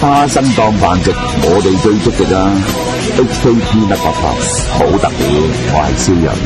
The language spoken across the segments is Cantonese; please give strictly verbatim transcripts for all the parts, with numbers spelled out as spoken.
花生當飯食，我哋最積極啊 ！H K T 一百八好特別，我係超人。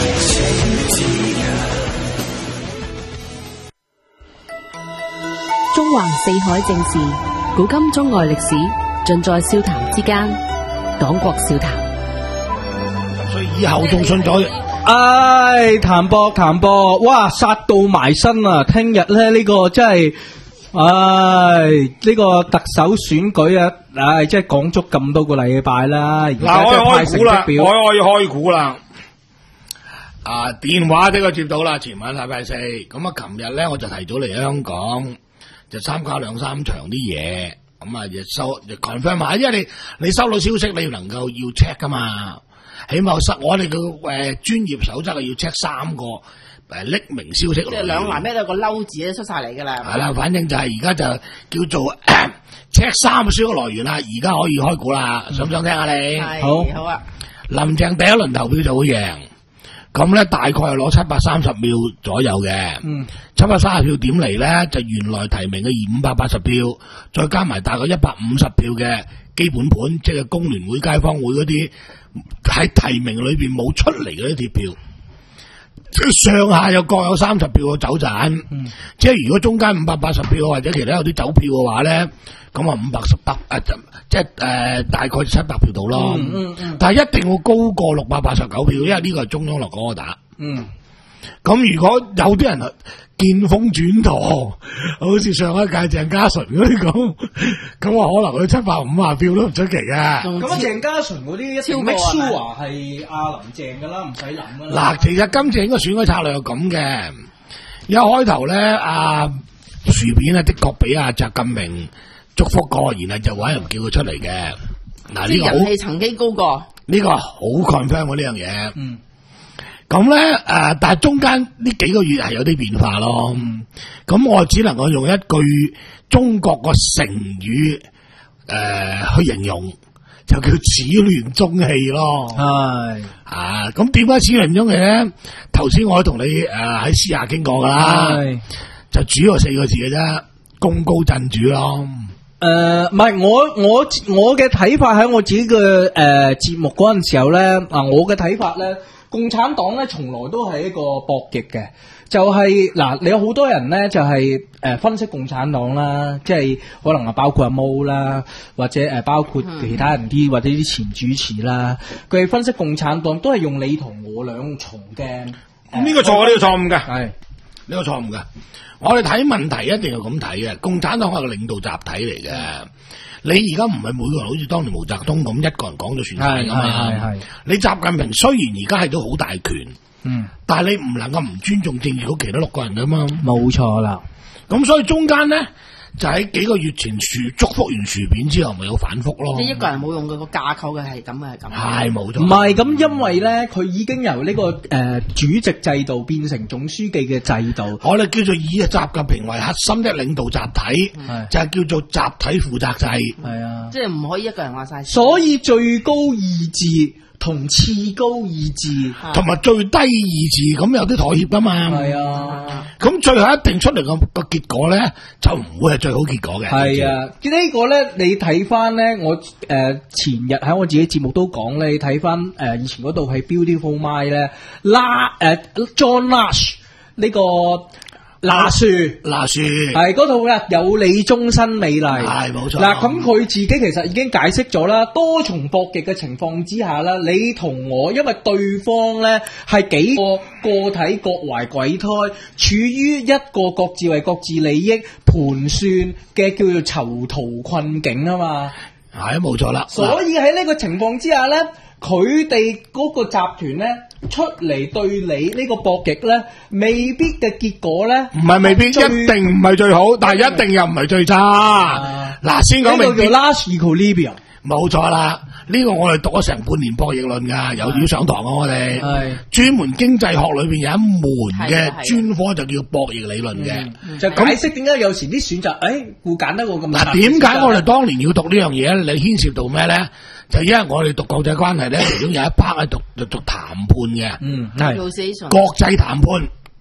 中環四海正事，古今中外歷史，盡在笑談之間。講國笑談， 所以以後仲信咗。 唉，譚博譚博，哇，殺到埋身啊！聽日咧呢個真係，唉，呢個特首選舉啊，唉，即係講足咁多個禮拜啦。而家即係派成績表， 我可以開估啦。啊，電話呢個接到啦，前晚禮拜四，咁啊，琴日咧我就提早嚟香港，就參加兩三場啲嘢，咁啊，亦收亦 confirm 埋，因為你你收到消息，你要能夠要 check 噶嘛。起碼我哋嘅誒專業守則係要 check 三個誒匿名消息， 即係兩欄咩都有個嬲字咧出晒嚟噶啦。 係啦，反正就係而家就叫做 check 三個消息來源啦。而家可以開估啦，想唔想聽下你？ 好好啊。林鄭第一輪投票就會贏，咁咧大概係攞七百三十秒左右嘅。嗯，七百三十票點嚟咧？就原來提名嘅二五百八十票，再加埋大概一百五十票嘅基本盤，即係工聯會、街坊會嗰啲。喺提名裏邊冇出嚟嗰啲鐵票，上下又各有三十票嘅走盞，嗯、即係如果中間五百八十票或者其他有啲走票嘅話咧，咁啊五百十百誒，即係誒、呃、大概七百票到咯。嗯嗯嗯、但係一定會高過六百八十九票，因為呢個係中央落嗰個打。嗯，咁如果有啲人見風轉舵，好似上一屆鄭家純嗰啲咁，咁啊可能佢七百五十票都唔出奇嘅。 咁啊，鄭家純嗰啲一定 make sure 係阿林鄭噶啦，唔使諗嗱， 啦。 其實今次應該選舉策略係咁嘅，一開頭咧，阿薯片咧的確俾阿習近平祝福過，然後就搵人叫佢出嚟嘅。嗱，呢個人氣曾經高過， 呢個好 confirm 喎呢樣嘢。嗯。咁咧，誒、呃，但係中間呢幾個月係有啲變化咯。咁、嗯、我只能夠用一句中國個成語誒、呃、去形容，就叫始亂終棄咯。係啊，咁點解始亂終棄咧？頭先我同你誒喺私下傾過噶啦，就主要四個字嘅啫，功高震主咯。 誒，唔係我我我嘅睇法喺我自己嘅誒節目嗰陣時候咧，啊，我嘅睇法咧。共產黨咧，從來都係一個博弈嘅，就係、是、嗱，你有好多人咧，就係、是、誒、呃、分析共產黨啦，即係可能啊包括阿毛啦，或者誒、呃、包括其他人啲或者啲前主持啦，佢哋分析共產黨都係用你同我兩重嘅，呢、 呃、個錯，呢個錯誤嘅，係係呢個錯誤嘅。我哋睇問題一定係咁睇嘅，共產黨係個領導集體嚟嘅。你而家唔係每個人好似當年毛澤東咁一個人講咗算晒噶嘛？係係你習近平雖然而家係都好大權，嗯，但係你唔能夠唔尊重政治局其他六個人噶嘛？冇錯啦。咁所以中間咧就喺幾個月前樹祝福完薯片之後，咪有反覆咯。 即係一個人冇用嘅個架構嘅係咁嘅係咁。 係冇錯。 唔係咁，因為咧佢已經由呢、這個誒、呃、主席制度變成總書記嘅制度。 我哋叫做以習近平為核心的領導集體，嗯、就係叫做集體負責制。係啊， 即係唔可以一個人話晒。 所以最高意志同次高意志同埋最低意志咁有啲妥協噶嘛。係啊，咁最後一定出嚟個個結果咧，就唔會係最好結果嘅。係啊， 這個、呢個咧，你睇翻咧，我誒、呃、前日喺我自己節目都講咧，你睇翻誒以前嗰度係 Beautiful Mind 咧，拉誒 John Nash 呢個。嗱樹嗱樹係嗰套啦，有你終身美麗係冇錯。嗱咁佢自己其實已經解釋咗啦，多重博弈嘅情況之下啦，你同我因為對方咧係幾個個體各懷鬼胎，處於一個各自為各自利益盤算嘅叫做囚徒困境啊嘛， 係冇錯啦。 所以喺呢個情況之下咧，佢哋嗰個集團咧。出嚟對你呢個博弈咧，未必嘅結果咧， 唔係未必，一定唔係最好，但係一定又唔係最差。嗱、啊，先講明呢個叫 last equilibrium， 冇錯啦。呢、這個我哋讀咗成半年博弈論噶，有料上堂啊！我哋係專門經濟學裏邊有一門嘅專科就叫博弈理論嘅、嗯， 就解釋點解有時啲選擇誒會揀得過咁。 嗱，點解我哋當年要讀呢樣嘢咧？你牽涉到咩咧？就因為我哋讀國際關係咧，其中有一 part 係讀就讀談判嘅，嗯，係國際談判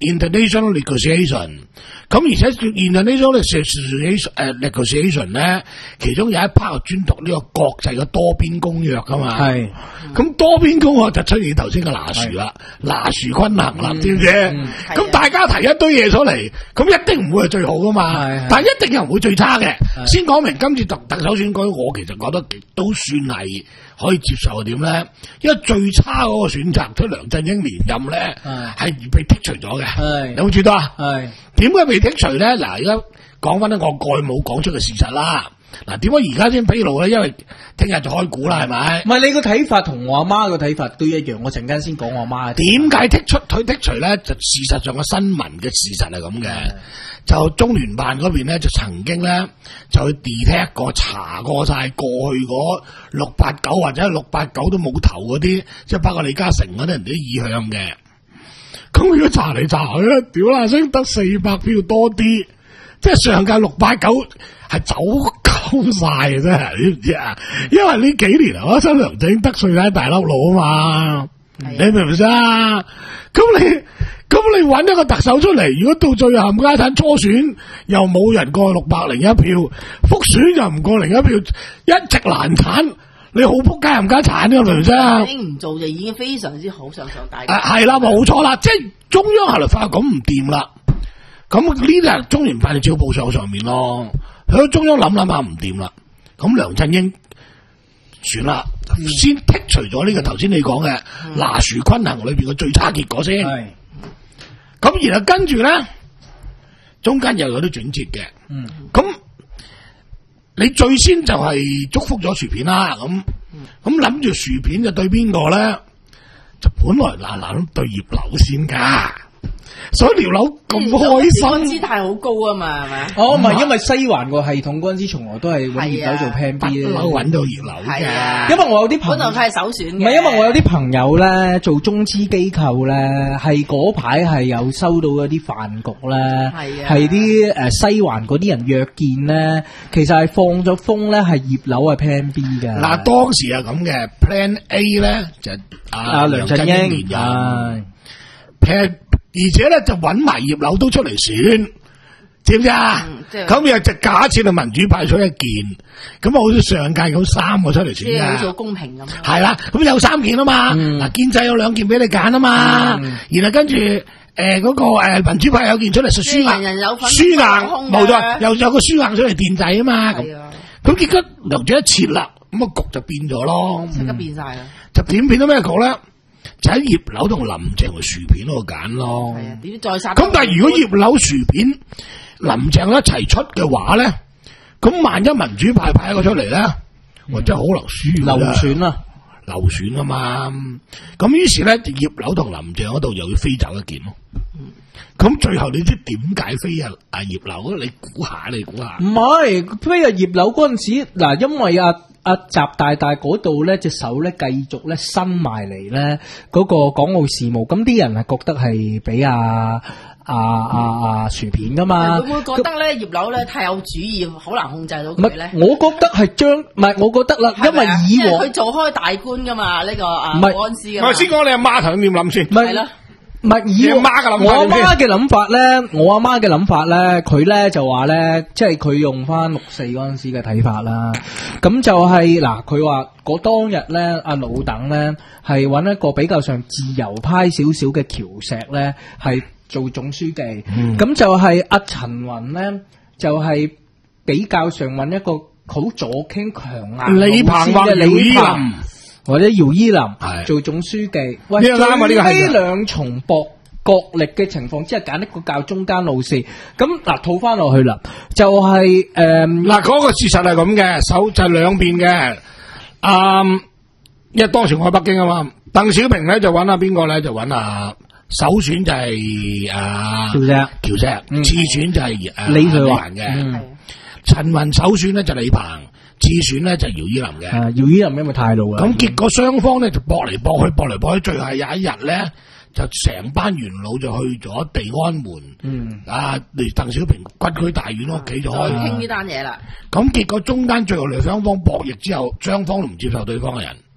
international negotiation。咁而且 international negotiation 誒 negotiation 咧，其中有一 part 專讀呢個國際嘅多邊公約噶嘛。 係。 咁多邊公約就出現頭先嘅拿殊啦，拿殊均衡啦，知唔知？咁大家提一堆嘢出嚟，咁一定唔會係最好噶嘛，但係一定又唔會最差嘅。先講明今次特特首選舉，我其實覺得都算係可以接受嘅點咧，因為最差嗰個選擇出梁振英連任咧，係被剔除咗嘅。有冇注意到啊？係點解被剔除咧？嗱，而家講翻咧，我過去冇講出嘅事實啦。嗱，點解而家先披露咧？因為聽日就開估啦，係咪？ 唔係你個睇法同我阿媽個睇法都一樣，我陣間先講我阿媽。 點解剔出佢剔除咧？就事實上嘅新聞嘅事實係咁嘅，就中聯辦嗰邊咧就曾經咧就去 detect 過查過晒過去嗰六八九或者六八九都冇投嗰啲，即係包括李嘉誠嗰啲人啲意向嘅。咁如果查嚟查去咧，屌啦，先得四百票多啲，即係上屆六八九係走鳩晒嘅真係，你知唔知啊？因為呢幾年啊，我新梁振英得罪喺大粒佬啊嘛，你明唔明啊？咁你咁你揾一個特首出嚟，如果到最後冚家鏟初選又冇人過六百零一票，複選又唔過零一票，一直難產，你好仆街冚家鏟嘅，明唔明啊？ 已經唔做就已經非常之好，上上大。 啊，係啦，冇錯啦，即係中央係嚟發覺咁唔掂啦，咁呢啲係中聯辦嘅照報上上面咯。喺中央諗諗下唔掂啦，咁梁振英算啦，嗯、先剔除咗呢個頭先你講嘅拿殊均衡裏邊嘅最差結果先。係，咁然後跟住咧，中間又有啲轉折嘅。嗯，咁你最先就係祝福咗薯片啦，咁咁諗住薯片就對邊個咧？就本來嗱嗱咁對葉劉先噶。所以條樓咁開心， 姿態好高啊嘛，係咪？ 哦，唔係，因為西環個系統嗰陣時從來都係揾葉劉做 plan B 咧， 揾到葉劉嘅。 因為我有啲朋友， 本來佢係首選嘅。 唔係，因為我有啲朋友咧做中資機構咧，係嗰排係有收到嗰啲飯局咧，係啲誒西環嗰啲人約見咧，其實係放咗風咧，係葉劉係 plan B 嘅。 嗱，當時係咁嘅 plan A 咧就阿梁振英連任 plan。而且咧就揾埋葉劉都出嚟選，知唔知啊？咁又就假設係民主派出一件，咁啊好似上屆咁三個出嚟選嘅， 即係好做公平咁。 係啦，咁有三件啊嘛，嗱、嗯、建制有兩件俾你揀啊嘛，嗯、然後跟住誒嗰個誒民主派有件出嚟實輸硬， 人人有份輸硬冇錯，又有個輸硬出嚟墊底啊嘛，咁咁結果留住一切啦，咁個局就變咗咯， 即刻變晒啦， 就點變咗咩局咧？就喺葉劉同林鄭同薯片嗰度揀咯。係啊，點再殺？咁但係如果葉劉薯片林鄭一齊出嘅話咧，咁萬一民主派派一個出嚟咧，或者好流輸流選啊， 流選啊嘛。咁於是咧，葉劉同林鄭嗰度又要飛走一件咯。咁最後你知點解飛啊？阿葉劉，你估下，你估下？唔係飛啊葉劉嗰陣時，嗱，因為啊。阿習大大嗰度咧隻手咧繼續咧伸埋嚟咧嗰個港澳事務，咁啲人係覺得係俾阿阿阿阿薯片噶嘛？ 會唔會覺得咧葉劉咧太有主意，好難控制到佢咧？ 我覺得係將唔係，我覺得啦，因為以往佢做開大官噶嘛，呢、這個啊唔係安師噶。我先講你阿媽頭點諗先， 係咯。 唔係以我阿媽嘅諗法咧，我阿媽嘅諗法咧，佢咧就話咧，即係佢用翻六四嗰陣時嘅睇法啦。咁就係、是、嗱，佢話嗰當日咧，阿老鄧咧係揾一個比較上自由派少少嘅喬石咧，係做總書記。咁、嗯、就係阿陳雲咧，就係、是、比較上揾一個好左傾強硬李鵬或姚依林。 或者姚依林做總書記，喂，呢兩重博角力嘅情況，即係揀一個較中間路線。咁嗱，套翻落去啦，就係誒嗱嗰個事實係咁嘅，手就兩邊嘅。啊、嗯，因為當時我喺北京啊嘛，鄧小平咧就揾下邊個咧就揾啊首選就係啊喬石，喬石、嗯，次選就係誒李瑞環嘅，陳雲首選咧就李鵬。次選咧就姚依林嘅， 姚依林因為太老啦。 咁結果雙方咧就搏嚟搏去，搏嚟搏去，最後有一日咧就成班元老就去咗地安門，嗯，啊，嚟鄧小平軍區大院屋企就開傾呢單嘢啦。 咁結果中間最後嚟雙方博弈之後，雙方都唔接受對方嘅人，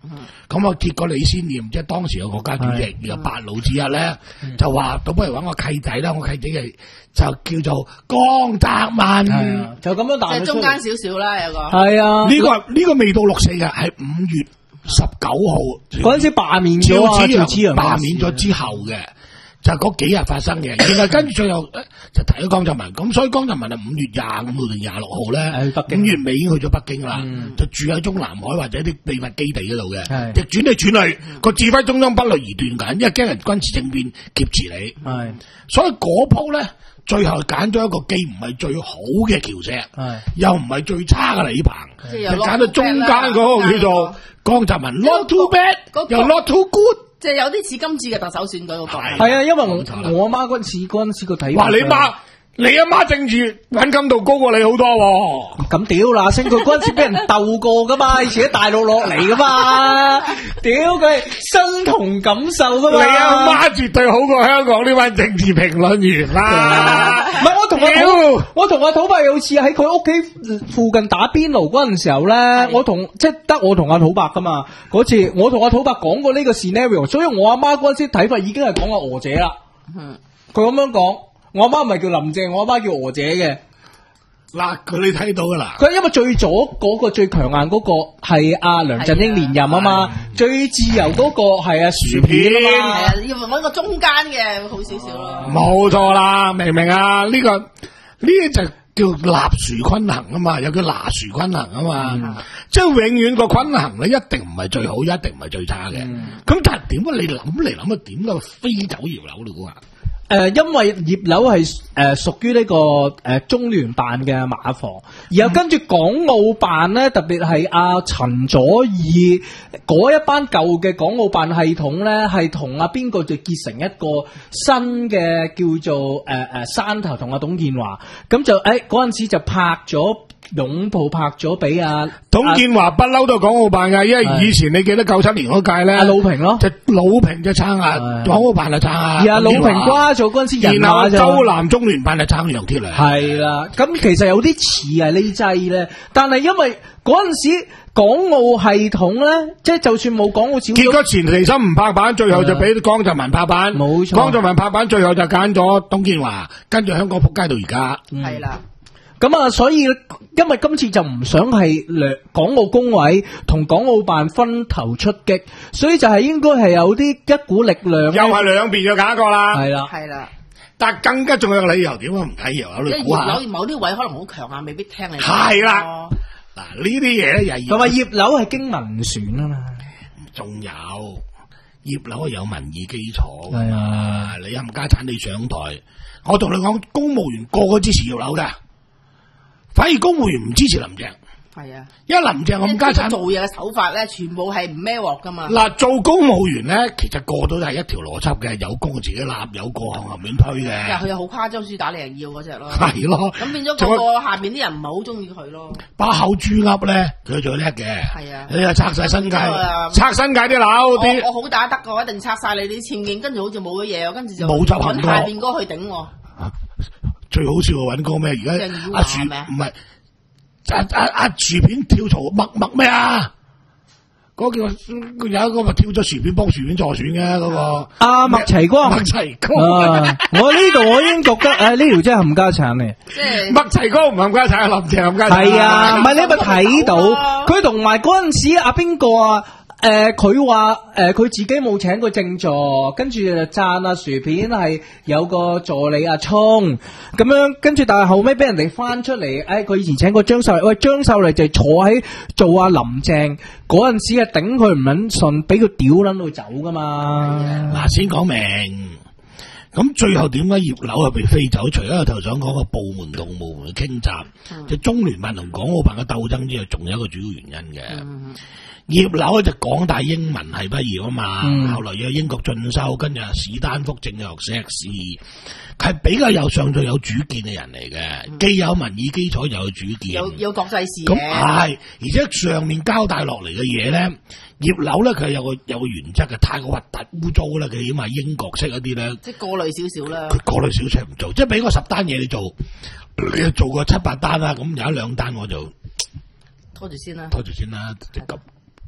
咁啊，結果李先念即係當時嘅國家主席，有八老之一咧，就話倒不如揾個契仔啦，我契仔嘅就叫做江澤民， 就咁樣彈即係中間少少啦，有個係啊， 呢個呢個未到六四嘅，係五月十九號嗰陣時罷免咗啊，趙紫陽罷免咗之後嘅。就嗰幾日發生嘅，然後跟住最後就提咗江澤民，咁所以江澤民係五月廿五號定廿六號咧，五月尾已經去咗北京啦，嗯、就住喺中南海或者啲秘密基地嗰度嘅，就轉嚟轉去，個指揮中央不慮而斷緊，因為驚人軍事政變劫持你， 係，所以嗰鋪咧最後揀咗一個既唔係最好嘅橋石，又唔係最差嘅李鵬，就揀到中間嗰個叫做江澤民 ，not too bad，又 not too good。 即係有啲似今次嘅特首選舉嗰個， 係啊，因為我我阿媽嗰陣時嗰陣時個睇法， 話你媽，你阿媽政治敏感度高過你好多喎。 咁屌嗱聲，佢嗰陣時俾人鬥過噶嘛，以前喺大陸落嚟噶嘛，屌佢身同感受噶嘛。 你阿媽絕對好過香港呢班政治評論員啦。 唔係我同阿我同阿土伯有次喺佢屋企附近打邊爐嗰陣時候咧，我同即係得我同阿土伯噶嘛。嗰次我同阿土伯講過呢個 scenario， 所以我阿媽嗰陣時睇法已經係講阿娥姐啦。嗯，佢咁樣講。我阿媽唔係叫林鄭，我阿媽叫娥姐嘅。 嗱，佢你睇到噶啦。 佢因為最左嗰個最強硬嗰個係阿梁振英連任啊嘛，最自由嗰個係阿薯片啊嘛， 係啊，要揾個中間嘅好少少咯。 冇錯啦，明唔明啊？呢、這個呢啲就叫立樹均衡啊嘛，又叫拿樹均衡啊嘛，嗯、即係永遠個均衡咧，一定唔係最好，一定唔係最差嘅。咁、嗯、但係點解你諗嚟諗去點解飛走葉劉你估啊？ 誒、呃，因為葉劉係誒屬於呢個誒、呃、中聯辦嘅馬房，然後跟住港澳辦咧，特別係阿陳佐洱嗰一班舊嘅港澳辦系統咧，係同阿邊個就結成一個新嘅叫做誒誒、呃、山頭同阿董建華，咁就誒嗰陣時就拍咗。擁抱拍咗俾阿董建華不嬲都係港澳辦噶，因為以前你記得九七年嗰屆咧， 阿魯平咯， 就魯平就撐啊，港澳辦就撐啊， 而阿魯平瓜咗嗰陣時人馬就， 然後周南中聯辦就撐楊鐵樑， 係啦，咁其實有啲似係呢劑咧，但係因為嗰陣時港澳系統咧，即係就算冇港澳小組， 結果錢其琛唔拍板，最後就俾江澤民拍板， 冇錯， 江澤民拍板，最後就揀咗董建華，跟住香港仆街到而家， 係啦。 咁啊，所以因為今次就唔想係兩港澳工委同港澳辦分頭出擊，所以就係應該係有啲一股力量，又係兩邊要揀一個啦， 係啦， 係啦。 但係更加重要嘅理由點解唔睇葉劉？你估下？ 葉劉某啲位可能好強硬，未必聽你。 係啦，嗱呢啲嘢咧又同埋葉劉係經民選啊嘛， 仲有葉劉係有民意基礎噶嘛？你冚家鏟你上台，我同你講，公務員個個支持葉劉噶。反而公務員唔支持林鄭， 係啊， 因為林鄭咁家產做嘢嘅手法咧，全部係唔孭鑊噶嘛。 嗱，做公務員咧，其實個都係一條邏輯嘅，有功自己立，有過向後面推嘅。 因為佢又好誇張，輸打你人要嗰隻咯。 係咯， 咁變咗個個下邊啲人唔係好中意佢咯。 把口豬噏咧，佢最叻嘅。 係啊， 你又拆晒新界，拆新界啲樓啲。 我好打得嘅，我一定拆晒你啲僭建，跟住好似冇咗嘢，跟住就冇執行過。 下邊哥去頂我。 最好笑嘅揾個咩？而家阿薯唔係阿阿阿薯片跳槽麥麥咩啊？嗰、那個叫有一個咪跳咗薯片幫薯片助選嘅嗰個阿麥齊光， 麥齊光。 啊、我呢度我已經覺得誒呢條真係冚家鏟嘅。 即係麥齊光唔冚家鏟，林鄭冚家鏟。 係啊，唔係你咪睇到佢同埋嗰陣時阿邊個啊？誒，佢話誒，佢、呃、自己冇請過正座，跟住就讚阿薯片係有個助理阿聰咁樣，跟住但係後尾俾人哋翻出嚟，誒、哎，佢以前請過張秀麗，喂，張秀麗就坐喺做阿林鄭嗰陣時啊，頂佢唔撚順，俾佢屌撚到走噶嘛。 嗱，先講明，咁最後點解葉劉係被飛走？除咗我頭想講個部門同部門嘅傾軋，嗯、就中聯辦同港澳辦嘅鬥爭之外，仲有一個主要原因嘅。嗯葉劉就港大英文系畢業啊嘛，嗯、後來又英國進修，跟住史丹福政治學碩士，係比較有上進有主見嘅人嚟嘅，嗯、既有民意基礎又有主見， 有有國際視野。 咁係，而且上面交代落嚟嘅嘢咧，葉劉咧佢有個有個原則嘅，太過核突污糟啦，佢起碼英國式嗰啲咧， 即係過濾少少啦。 佢過濾少少唔做，即係俾個十單嘢你做，你做個七八單啦，咁有一兩單我就拖住先啦， 拖住先啦，即咁。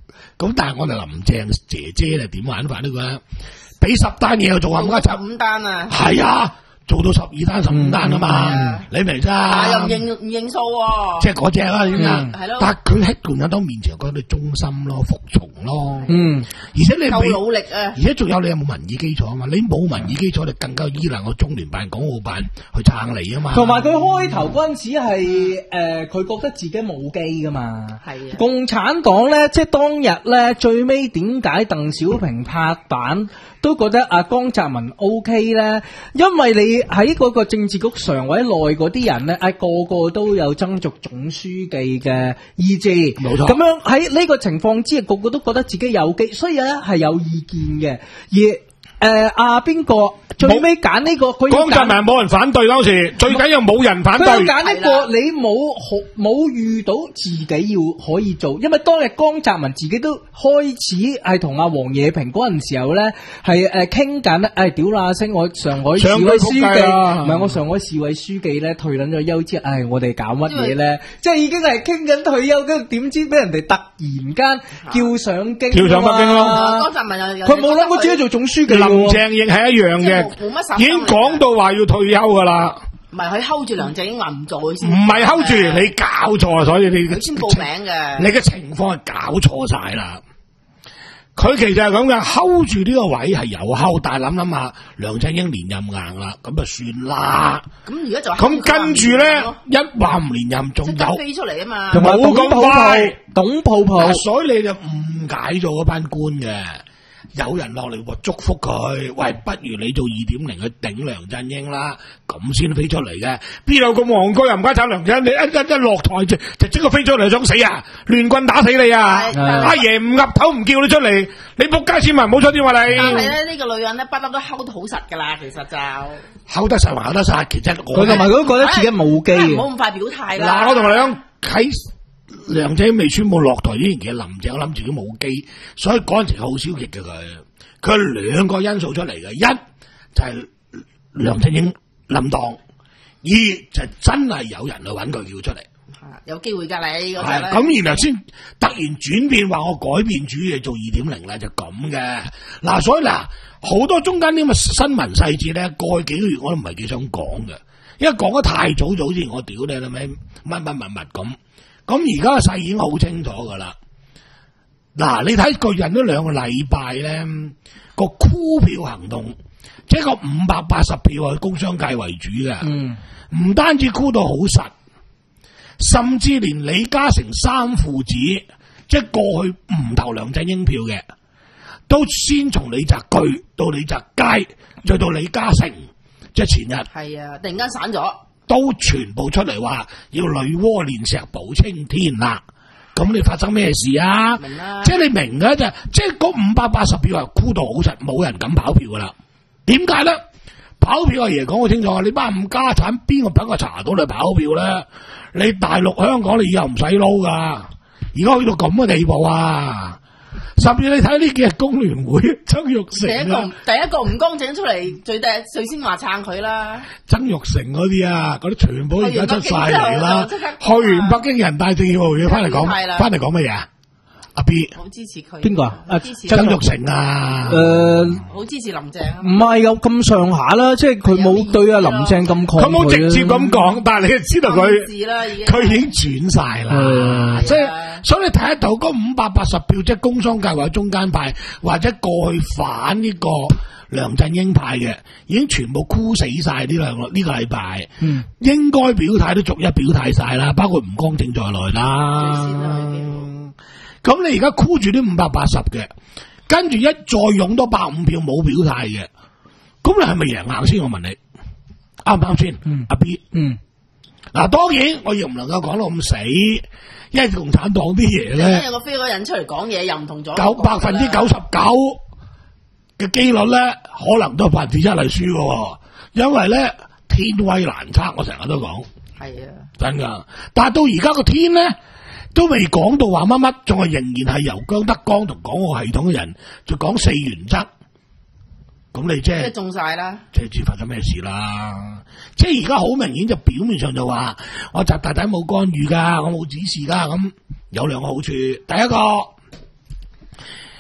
咁但係我哋林鄭姐姐咧點玩法呢個咧？俾十單嘢又做冚家鏟， 五單啊， 係啊，做到十二單、十五單啊嘛，嗯、你明咋？ 但又唔認唔認數喎， 即係嗰隻啦，點啊？ 係咯。 但係佢喺共產黨面前覺得你忠心咯、服從咯， 嗯， 而且你夠努力啊， 而且仲有你有冇民意基礎啊嘛？你冇民意基礎，你更加依賴我中聯辦、港澳辦去撐你啊嘛。 同埋佢開頭嗰陣時係誒，佢、呃、覺得自己冇機噶嘛。係啊。共產黨咧，即係當日咧，最尾點解鄧小平拍板都覺得阿江澤民 O K 咧？因為你喺嗰個政治局常委內嗰啲人咧，誒個個都有爭逐總書記嘅意志，冇錯。咁樣喺呢個情況之下，個個都覺得自己有機，所以咧係有意見嘅。而誒阿邊個最尾揀呢個？佢江澤民冇人反對當時，最緊要冇人反對。 佢揀呢個，你冇冇遇到自己要可以做，因為當日江澤民自己都開始係同阿黃野平嗰陣時候咧，係誒傾緊咧，誒屌啦聲，我上海市委書記，唔係我上海市委書記咧退撚咗休之後，唉，我哋搞乜嘢咧？即係已經係傾緊退休，跟住點知俾人哋突然間叫上京， 叫上北京咯。 江澤民又佢冇諗過自己做總書記。 林鄭亦係一樣嘅，已經講到話要退休噶啦。 唔係佢 hold 住梁振英話唔做佢先， 唔係 hold 住，你搞錯，所以你佢先報名嘅。 你嘅情況係搞錯晒啦。佢其實係咁嘅 hold 住呢個位係有 hold，但係諗諗下，梁振英連任硬啦，咁就算啦。 咁而家就咁跟住咧，一話唔連任，仲有飛出嚟啊嘛， 冇咁快， 董泡泡， 所以你就誤解咗嗰班官嘅。有人落嚟話祝福佢，喂，不如你做二點零去頂梁振英啦，咁先飛出嚟嘅。邊有咁戇居又唔該炒梁振英？你一一一落台就就即刻飛出嚟想死啊！亂棍打死你啊！阿爺唔岌頭唔叫你出嚟，你仆街市民唔好出啲話你。 但係咧呢、這個女人咧不嬲都 hold 得好實噶啦，其實就 hold 得實還 hold 得實，其實我佢同埋佢都覺得自己冇機， 唔好咁快表態啦。 嗱，我同你講喺梁振英未宣布落台之前，其實林鄭我諗自己冇機，所以嗰陣時好消極嘅佢。佢兩個因素出嚟嘅，一就係、是、梁振英冧檔，二就係真係有人去揾佢叫出嚟， 有機會㗎你嗰陣咧。咁然後先突然轉變，話我改變主意做二點零啦，就咁嘅。嗱，所以嗱好多中間啲咁嘅新聞細節咧，過去幾個月我都唔係幾想講嘅，因為講得太早早之前我屌你啦咩乜乜乜乜咁。咁而家個勢已經好清楚噶啦。嗱，你睇佢印咗兩個禮拜咧，個箍票行動，即係個五百八十票係工商界為主嘅，嗯，唔單止箍到好實，甚至連李嘉誠三父子，即係過去唔投梁振英票嘅，都先從李澤鉅到李澤楷，再到李嘉誠，即係前日，係啊，突然間散咗。 都全部出嚟話要女媧煉石補青天啦，咁你發生咩事啊？明啦，即係你明嘅啫，即係嗰五百八十票係箍到好實，冇人敢跑票噶啦。點解咧？跑票阿爺講好清楚，你班冚家產邊個等我查到你跑票咧？你大陸香港你以後唔使撈噶，而家去到咁嘅地步啊！甚至你睇呢幾日工聯會曾鈺成、啊、第一個第一個吳光正出嚟最第最先話撐佢啦， 曾鈺成嗰啲啊，嗰啲全部而家出晒嚟啦，去完北京人大政協會議翻嚟講，翻嚟講乜嘢啊？阿 B 好支持佢， 邊個啊？ 啊，支持曾鈺成啊， 誒， 好支持林鄭， 唔係有咁上下啦，即係佢冇對阿林鄭咁抗拒， 佢冇直接咁講，但係你就知道佢，佢已經轉晒啦，即係所以你睇得到嗰五百八十票，即係工商界或者中間派或者過去反呢個梁振英派嘅，已經全部箍死晒呢兩個呢個禮拜，嗯，應該表態都逐一表態晒啦，包括吳光正在內啦。咁你而家箍住啲五百八十嘅，跟住一再用多百五票冇表態嘅，咁你係咪贏硬先？我問你，啱唔啱先？嗯，阿 B， 嗯，嗱，當然我亦唔能夠講到咁死，因為共產黨啲嘢咧， 有個飛嗰人出嚟講嘢又唔同咗， 九百分之九十九嘅機率咧，可能都係百分之一係輸嘅，因為咧天威難測，我成日都講，係啊，真噶，但係到而家個天咧。都未講到話乜乜，仲係仍然係由姜德光同港澳系統嘅人就講四原則，咁你即係即係中晒啦， 即係知發生咩事啦？即係而家好明顯就表面上就話我習大大冇干預噶，我冇指示噶，咁有兩個好處。第一個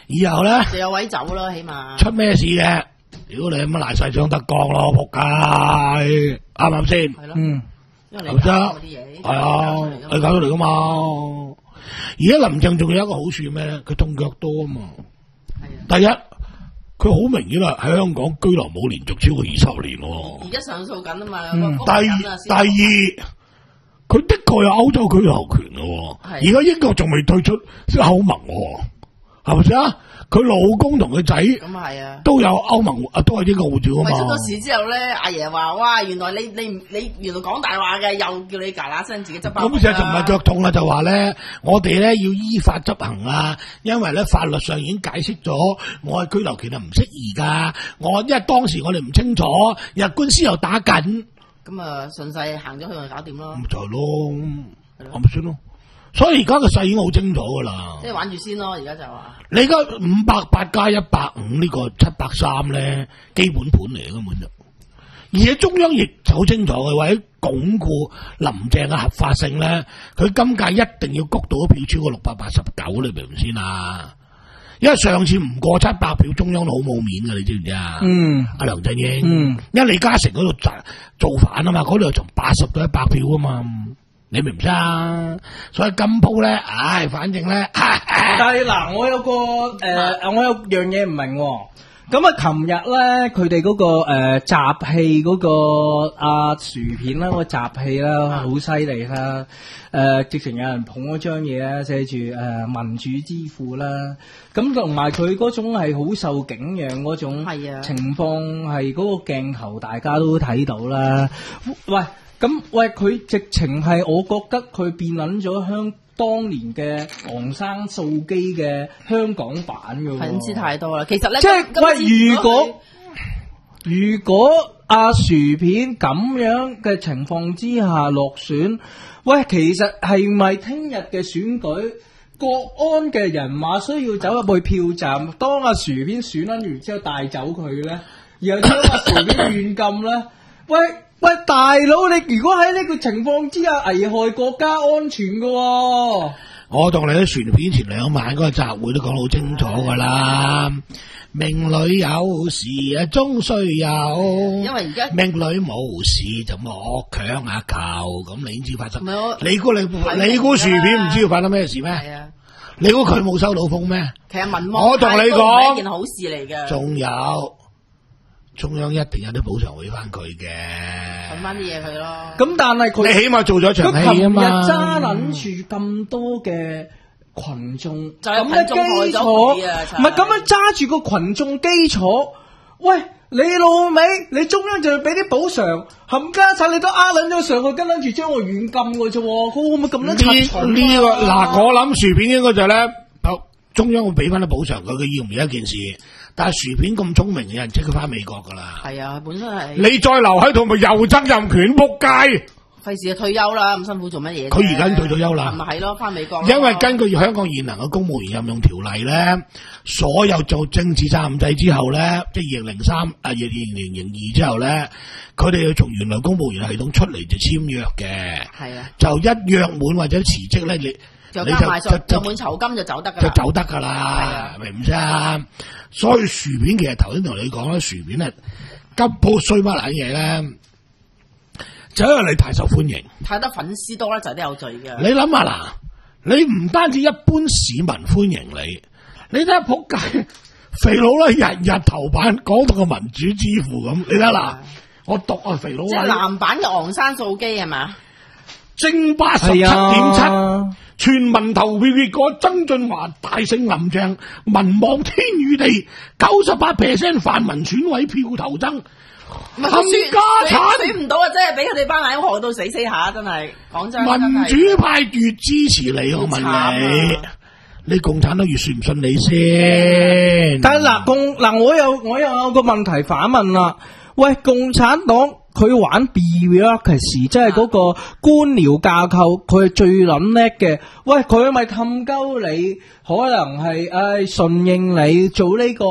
以後咧就有位走啦，起碼出咩事嘅？如果你咁賴晒張德江咯，仆街，啱唔啱先？ 係咯， 嗯， 因為你搞嗰啲嘢， 係啊，你搞出嚟噶嘛？而家林鄭仲有一個好處咩咧？佢動腳多啊嘛。第一，佢好明顯啦，喺香港居留冇連續超過二十年喎。 而家上訴緊啊嘛。 嗯、第二，第二。佢的確有歐洲居留權嘅，而家英國仲未退出歐盟，係咪先啊？佢老公同佢仔咁係啊，都有歐盟啊，都係英國護照啊嘛。 咪出咗事之後咧，阿爺話：哇，原來你你你原來講大話嘅，又叫你嗱嗱聲自己執包。 咁其實就唔係腳痛啦，就話咧，我哋咧要依法執行啊，因為咧法律上已經解釋咗，我嘅居留權係唔適宜噶。我因為當時我哋唔清楚，日官司又打緊。 咁啊，順勢行咗去咪搞掂咯。 咁就係咯，係咪先咯？所以而家嘅勢已經好清楚噶啦。 即係玩住先咯，而家就話。 你而家五百八加一百五呢個七百三咧，基本盤嚟嘅根本就。而且中央亦好清楚嘅，為咗鞏固林鄭嘅合法性咧，佢今屆一定要谷到一票超過六百八十九，你明唔明先啊？因為上次唔過七百票，中央都好冇面㗎，你知唔知啊？嗯，阿梁振英，嗯，因為李嘉誠嗰度做造反啊嘛，嗰度從八十到一百票啊嘛，你明唔明啊？所以今鋪咧，唉，反正咧， 但係嗱，我有個誒、呃，我有樣嘢唔明、哦。咁啊，琴日咧，佢哋嗰個誒集氣嗰個阿、啊、薯片啦，個集氣啦，好犀利啦！誒、呃，直情有人捧嗰張嘢咧，寫住誒民主之父啦。咁同埋佢嗰種係好受景仰嗰種情況，係嗰個鏡頭大家都睇到啦。喂，咁喂，佢直情係，我覺得佢變撚咗香。當年嘅昂山素姬嘅香港版嘅， 粉絲太多啦。其實咧， 即係喂，如果如果阿薯片咁樣嘅情況之下落選，喂，其實係咪聽日嘅選舉國安嘅人馬需要走入去票站，當阿薯片選撚完之後帶走佢咧，然後將阿薯片軟禁咧？喂！喂，大佬，你如果喺呢個情況之下危害國家安全嘅、哦， 我同你喺船片前兩晚嗰個集會都講得好清楚噶啦。命裏有時啊，終須有。因為而家命裏無事就莫強啊求，咁你知發生。你估你你估薯片唔知要發生咩事咩？係啊。你估佢冇收到風咩？ 其實民望我同你講， 係一件好事嚟嘅。 仲有。中央一定有啲補償會翻佢嘅， 揾翻啲嘢佢咯。 咁但係佢， 你起碼做咗場戲啊嘛。 佢琴日揸撚住咁多嘅群眾，咁嘅基礎，唔係咁樣揸住個群眾基礎。喂，你老味，你中央就要俾啲補償，冚家產你都呃撚咗上去，跟撚住將我軟禁嘅啫。佢會唔會咁樣拆場？ 呢呢個嗱，我諗薯片應該就係咧，中央會俾翻啲補償佢，佢要唔要一件事？但係薯片咁聰明嘅人，即佢翻美國噶啦。係啊，本身係。你再留喺度咪又爭任權仆街。費事退休啦，咁辛苦做乜嘢？佢而家退咗休啦。咪係咯，翻美國。因為根據香港現行嘅公務員任用條例咧，所有做政治責任制之後咧，即係二零零三啊，二零零零二之後咧，佢哋要從原來公務員系統出嚟就簽約嘅。係啊。就一約滿或者辭職咧，你。就加埋就就滿酬金就走得噶啦，就走得噶啦，明唔明啊？所以薯片其實頭先同你講咧，薯片咧急鋪衰乜撚嘢咧，就因為你太受歡迎，太得粉絲多咧就係啲有罪嘅。你諗下嗱，你唔單止一般市民歡迎你，你睇下仆街肥佬咧，日日頭版講到個民主之父咁，你睇下嗱，我讀啊肥佬，即係男版嘅昂山素姬係嘛？正八十七點七。全民投票結果，曾俊華大勝林鄭，民望天與地，九十八 percent 泛民選委票投增，冚家產選唔到啊！真係俾佢哋班人害到死死下，真係講真。民主派越支持你，我問你，你共產黨越信唔信你先？ 但係嗱，共嗱，我又我又有個問題反問啦，喂，共產黨。佢玩 bureaucracy，即係嗰個官僚架構，佢係最諗叻嘅。喂，佢咪氹鳩你，可能係誒順應你做呢個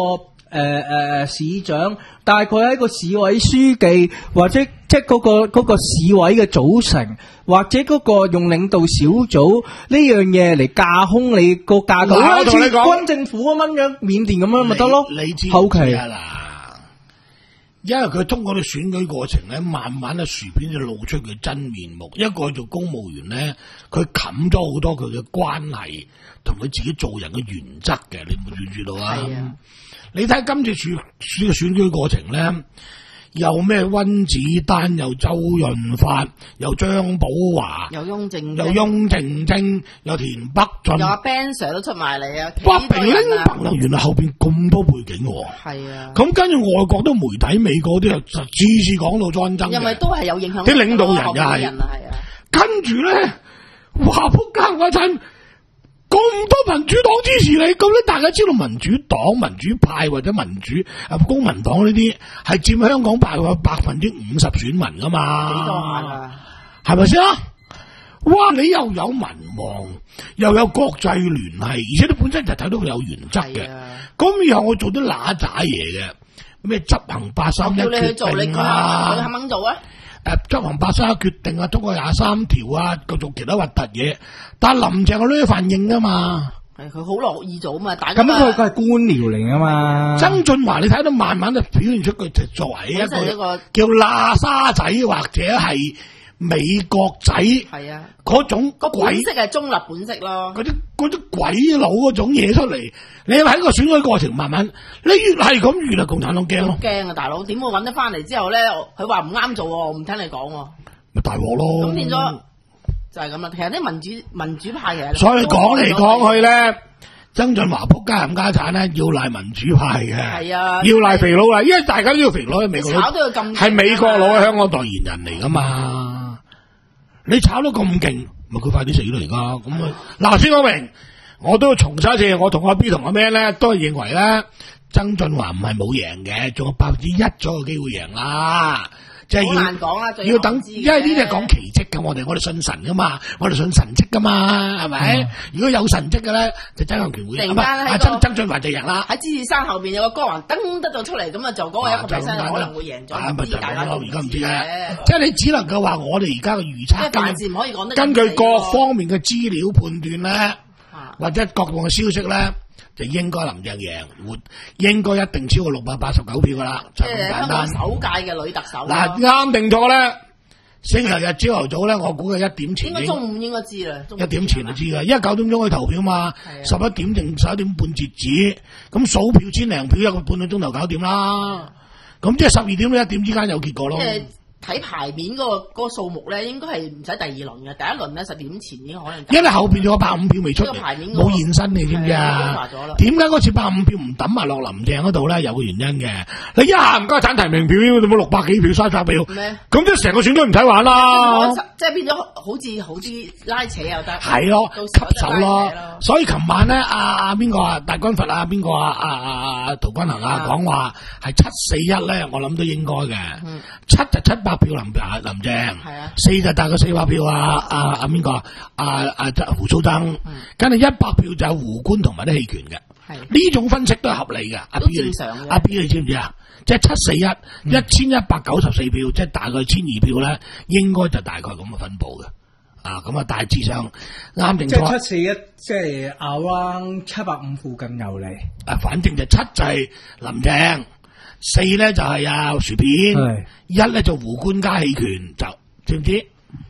誒誒市長，大概係一個市委書記或者即係嗰個嗰個市委嘅組成，或者嗰個用領導小組呢樣嘢嚟架空你個架構，好似軍政府咁樣，緬甸咁樣咪得咯。 你知後期啦。因為佢通過啲選舉過程咧，慢慢咧薯片就露出佢真面目。一個做公務員咧，佢冚咗好多佢嘅關係同佢自己做人嘅原則嘅，你冇注意到啊？係啊！你睇今次選選嘅選舉過程咧，又咩温子丹，又周潤發，又張寶華， 又翁靜， 又翁靜晶，又田北俊， 又阿 Ben Sir 都出埋嚟啊！ 哇！平拎白原來後邊咁多背景喎。係啊。咁跟住外國都媒體，美國啲又次次講到戰爭嘅， 因為都係有影響。 啲領導人又係。 係啊。跟住咧，哇！仆街嗰陣。咁多民主黨支持你，咁咧大家知道民主黨、民主派或者民主啊公民黨呢啲係佔香港大概百分之五十選民噶嘛？幾多啊？係咪先啊？哇！你又有民望，又有國際聯繫，而且你本身就睇到佢有原則嘅。咁以後我做啲乸渣嘢嘅，咩執行八三一決定啊？ 佢肯唔肯做啊？ 誒，執行八三一決定啊，通過廿三條啊，繼續其他核突嘢。但係林鄭我呢份應噶嘛， 係佢好樂意做啊嘛，大家咁佢佢係官僚嚟噶嘛。 曾俊華你睇到慢慢就表現出佢作為一個，一個叫喇沙仔或者係美國仔，係啊，嗰種個本色係中立本色咯。 嗰啲嗰啲鬼佬嗰種嘢出嚟，你喺個選舉過程慢慢，你越係咁越係共產黨驚咯。 驚啊，大佬點會揾得翻嚟之後咧？佢話唔啱做，我唔聽你講， 咪大鑊咯。 咁變咗就係咁啦。其實啲民主民主派嘅， 所以講嚟講去咧，曾俊華仆街冚家產咧，要賴民主派嘅，係啊，要賴肥佬啦，因為大家都要肥佬喺美國佬，係美國佬喺香港代言人嚟噶嘛。你炒到咁勁，咪佢快啲死咯而家。咁啊，嗱先講明，我都要重申一次，我同阿 B 同阿 Man 咧都係認為咧，曾俊華唔係冇贏嘅，仲有百分之一咗嘅機會贏啦。即係要難講啦，要等，因為呢啲係講奇蹟噶，我哋我哋信神噶嘛，我哋信神蹟噶嘛，係咪？嗯、如果有神蹟嘅咧，就曾蔭權會贏。阿曾曾俊華就贏啦。喺獅子山後邊有個光環燈得到出嚟，咁啊就嗰個一個 percent 可能會贏咗。唔知大家而家唔知嘅，即係你只能夠話我哋而家嘅預測。 大致唔可以講得。 根據各方面嘅資料判斷咧，啊、或者各項嘅消息咧。就應該林鄭贏，會應該一定超過六百八十九票噶啦，就咁簡單。 首屆嘅女特首。 嗱啱定錯咧，星期日朝頭早咧，我估計一點前。 應該中午應該知啦。 一點前就知噶，因為九點鐘去投票嘛，十一點定十一點半截止，咁數票千零票一個半個鐘頭搞掂啦。咁即係十二點到一點之間有結果咯。 睇牌面嗰、那個嗰、那個數目咧，應該係唔使第二輪嘅，第一輪咧十點前已經可能。因為後邊仲有百五票未出嚟，冇現身你知唔知啊？點解嗰次百五票唔抌埋落林鄭嗰度咧？有個原因嘅。你一下唔該揀提名票，你冇六百幾票、三百票，咁即係成個選舉唔使玩啦。 即係變咗好似好啲拉扯又得。係咯，吸手咯。所以琴晚咧，阿阿邊個啊，大軍閥啊，邊個啊，阿阿阿陶君行啊，講話係七四一咧，我諗都應該嘅。嗯、七就七百票林啊林鄭，四就大概四百票啊啊啊邊個啊啊啊胡鬚曾，跟住一百票就有胡官同埋啲棄權嘅，呢種分析都係合理嘅。阿 B 阿 B 你知唔知啊？即係七四一一千一百九十四票，即係大概千二票咧，應該就大概咁嘅分佈嘅。啊，咁啊大致上啱定錯。即係七四一，即係 around 七百五附近有嚟。 啊，反正就七就係林鄭。四咧就係啊薯片，一咧就胡官加棄權，就知唔知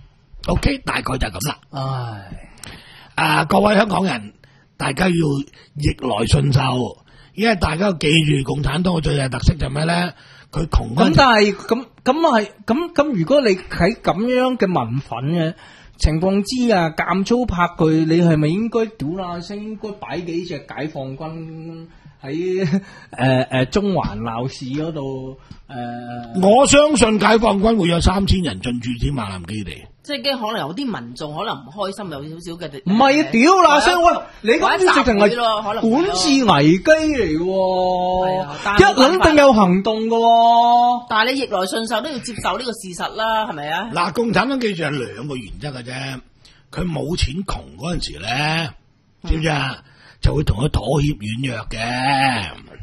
？OK， 大概就係咁啦。唉，啊各位香港人，大家要逆來順受，因為大家要記住共產黨嘅最大特色就係咩咧？佢窮。咁但係咁咁係咁咁，如果你喺咁樣嘅民憤嘅情況之下，監粗拍佢，你係咪應該屌啦聲？應該擺幾隻解放軍？喺誒誒中環鬧市嗰度誒， 我相信解放軍會有三千人進駐添馬林基地， 即係驚可能有啲民眾可能唔開心，有少少嘅。 唔係啊，屌嗱聲喂，你咁直情係管治危機嚟喎，一諗定有行動嘅喎。 但係你逆來順受都要接受呢個事實啦，係咪啊？ 嗱，共產黨記住係兩個原則嘅啫，佢冇錢窮嗰陣時咧，知唔知啊？就會同佢妥協軟弱嘅，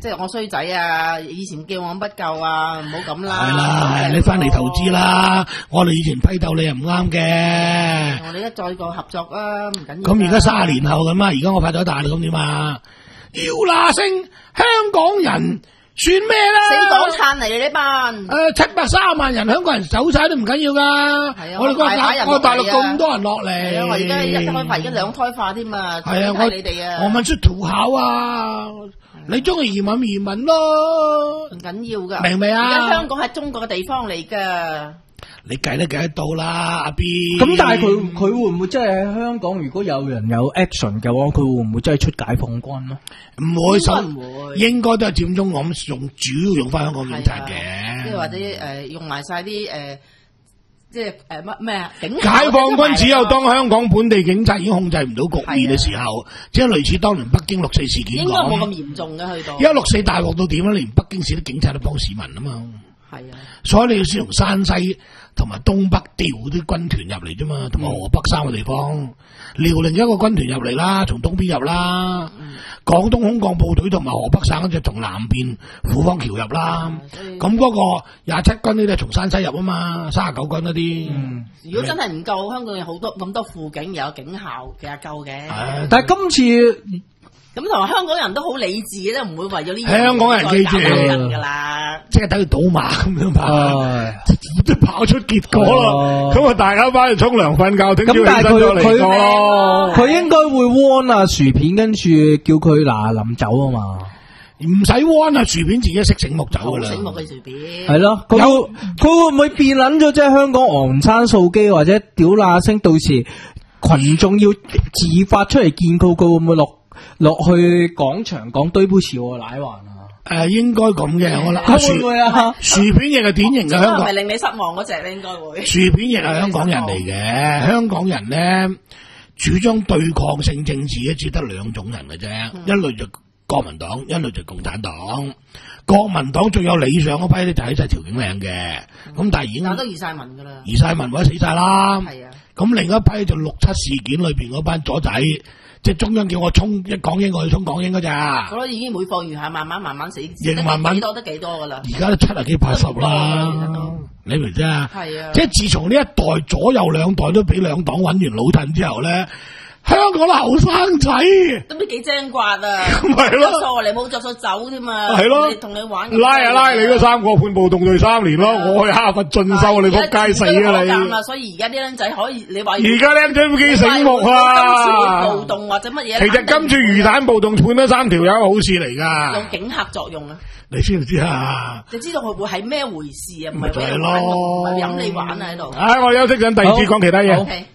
即係我衰仔啊！以前叫我不夠啊，唔好咁啦。 係啦，你翻嚟投資啦！我哋以前批鬥你又唔啱嘅。 我哋一再個合作啊，唔緊要。 咁而家卅年後咁啊，而家我發咗大啦，咁點啊？要嗱聲香港人算咩啦？ 死港燦嚟嘅呢班。 誒，七百三十萬人香港人走晒都唔緊要噶。係啊，我哋個大我大陸咁多人落嚟。係啊， 我而家一胎化，而家兩胎化添啊。 係啊，我你哋啊， 我問出土考啊。你中意移民移民咯， 唔緊要噶， 明唔明啊？ 而家香港係中國嘅地方嚟噶， 你計都計得到啦，阿 B。 咁但係佢佢會唔會真係喺香港？如果有人有 action 嘅話，佢會唔會真係出解放軍咧？ 唔會，應該應該都係佔中咁用，主要用翻香港警察嘅， 即係或者誒、呃、用埋晒啲誒。即係誒乜咩啊？解放軍只有當香港本地警察已經控制唔到局面嘅時候，即係類似當年北京六四事件講， 應該冇咁嚴重嘅去到。 而家六四大鑊到點咧？連北京市啲警察都幫市民啊嘛。係啊，所以你要先從山西同埋東北調啲軍團入嚟啫嘛，同埋河北三個地方，遼寧一個軍團入嚟啦，從東邊入啦。廣東空降部隊同埋河北省就從南邊虎坊橋入啦，咁嗰個廿七軍呢，就從山西入啊嘛，三十九軍嗰啲。嗯， 如果真係唔夠，香港有好多咁多輔警，又有警校，其實夠嘅。 但係今次咁同埋香港人都好理智嘅，都唔會為咗呢香港人記住噶啦， 即係等於賭馬咁樣跑，即係跑出結果咯。咁啊，大家翻去沖涼瞓覺，聽朝起身再嚟過咯。 佢應該會 warn 啊薯片，跟住叫佢嗱臨走啊嘛。 唔使 warn 啊，薯片自己識醒目走噶啦。 醒目嘅薯片係咯，佢會佢會唔會變捻咗？即係香港昂山素基或者屌乸聲，到時群眾要自發出嚟見佢，佢會唔會落？落去廣場講對不起我奶環啊！ 誒，應該咁嘅，我諗。 會唔會啊？ 薯片亦係典型嘅香港， 係咪令你失望嗰隻咧？應該會。薯片亦係香港人嚟嘅，香港人咧主張對抗性政治咧，只得兩種人嘅啫，嗯、一類就國民黨，一類就共產黨。國民黨最有理想嗰批咧就喺晒條景嶺嘅，咁、嗯、但係已經都移晒民噶啦， 移晒民或者死晒啦。係啊，咁另一批就六七事件裏邊嗰班左仔。即係中央叫我衝一港英，我去衝港英噶咋？ 我覺得已經每況愈下，慢慢慢慢死， 亦慢慢幾多得幾多噶啦。 而家都七啊幾八十啦，你明唔明啊？係啊！即係自從呢一代左右兩代都俾兩黨搵完老襯之後咧，香港啲後生仔都唔知幾精刮啊！ 咁係咯， 錯你冇着數走添嘛？ 係咯， 同你玩拉啊拉你嗰三個判暴動罪三年咯，我去哈佛進修你仆街死啊你！ 所以而家啲僆仔可以你話而家僆仔幾醒目啊！ 暴動或者乜嘢？ 其實今次魚蛋暴動判咗三條友好事嚟噶， 有警嚇作用啊！ 你知唔知啊？ 你知道佢會係咩回事啊？唔係就係咯， 唔係飲你玩啊喺度。 唉，我休息陣，第二次講其他嘢。